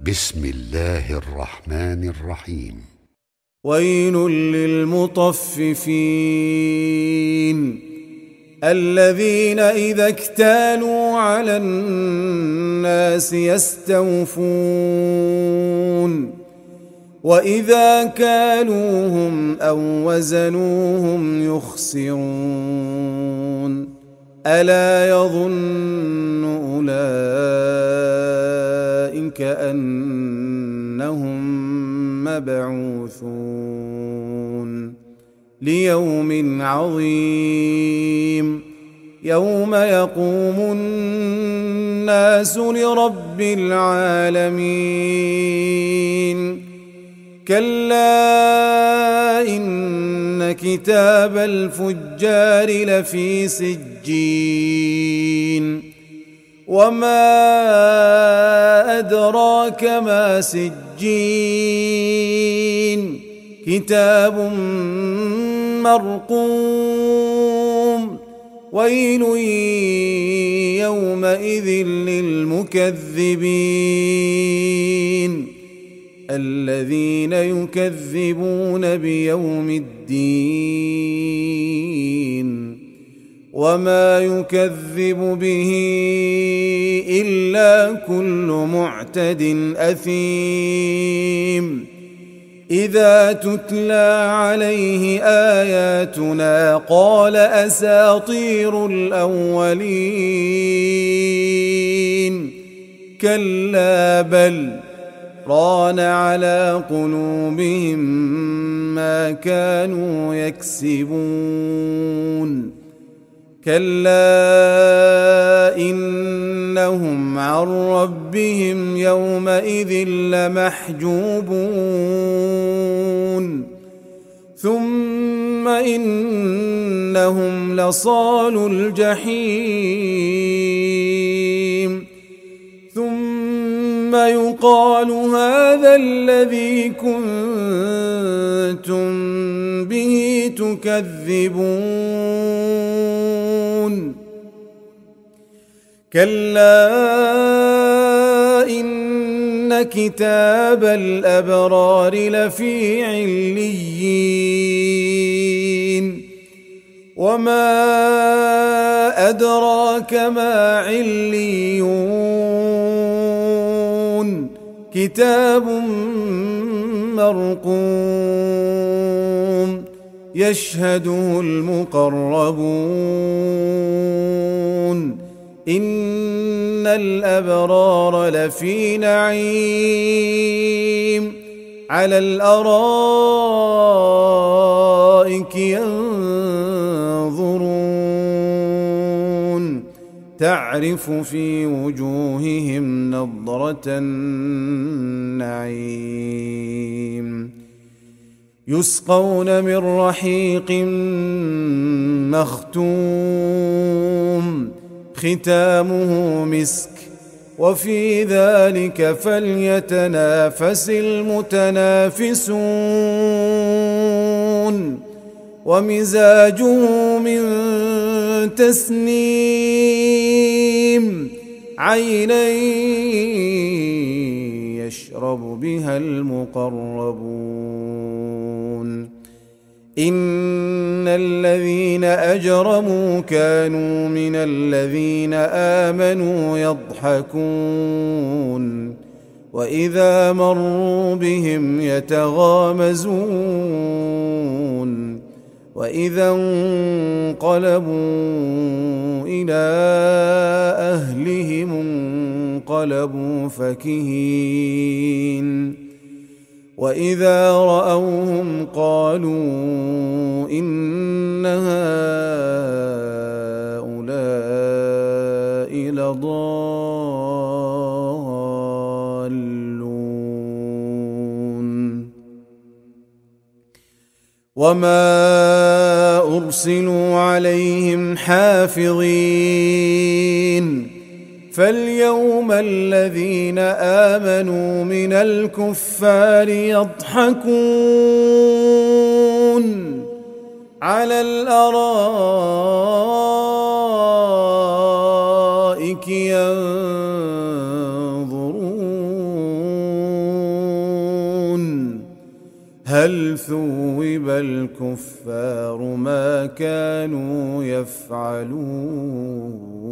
بسم الله الرحمن الرحيم. ويل للمطففين الذين إذا اكتالوا على الناس يستوفون وإذا كالوهم أو وزنوهم يخسرون ألا يظن أولئك أنهم مبعوثون ليوم عظيم يوم يقوم الناس لرب العالمين كلا إن كتاب الفجار لفي سجين وما أدراك ما سجين كتاب مرقوم ويل يومئذ للمكذبين الذين يكذبون بيوم الدين وما يكذب به إلا كل معتد أثيم إذا تتلى عليه آياتنا قال أساطير الأولين كلا بل ران على قلوبهم ما كانوا يكسبون كلا إنهم عن ربهم يومئذ لمحجوبون ثم إنهم لصالو الجحيم ثم يقال هذا الذي كنتم به تكذبون كلا إن كتاب الأبرار لفي عليين وما أدراك ما عليون كتاب مرقوم يشهده المقربون إن الأبرار لفي نعيم على الأرائك ينظرون تعرف في وجوههم نضرة النعيم يسقون من رحيق مختوم ختامه مسك وفي ذلك فليتنافس المتنافسون ومزاجه من تسنيم عينا يشرب بها المقربون إن الذين أجرموا كانوا من الذين آمنوا يضحكون وإذا مروا بهم يتغامزون وإذا انقلبوا إلى أهلهم انقلبوا فكهين وإذا رأوهم قالوا إن هؤلاء لضالون وما أرسلوا عليهم حافظين فاليوم الذين آمنوا من الكفار يضحكون على الأرائك ينظرون هل ثوب الكفار ما كانوا يفعلون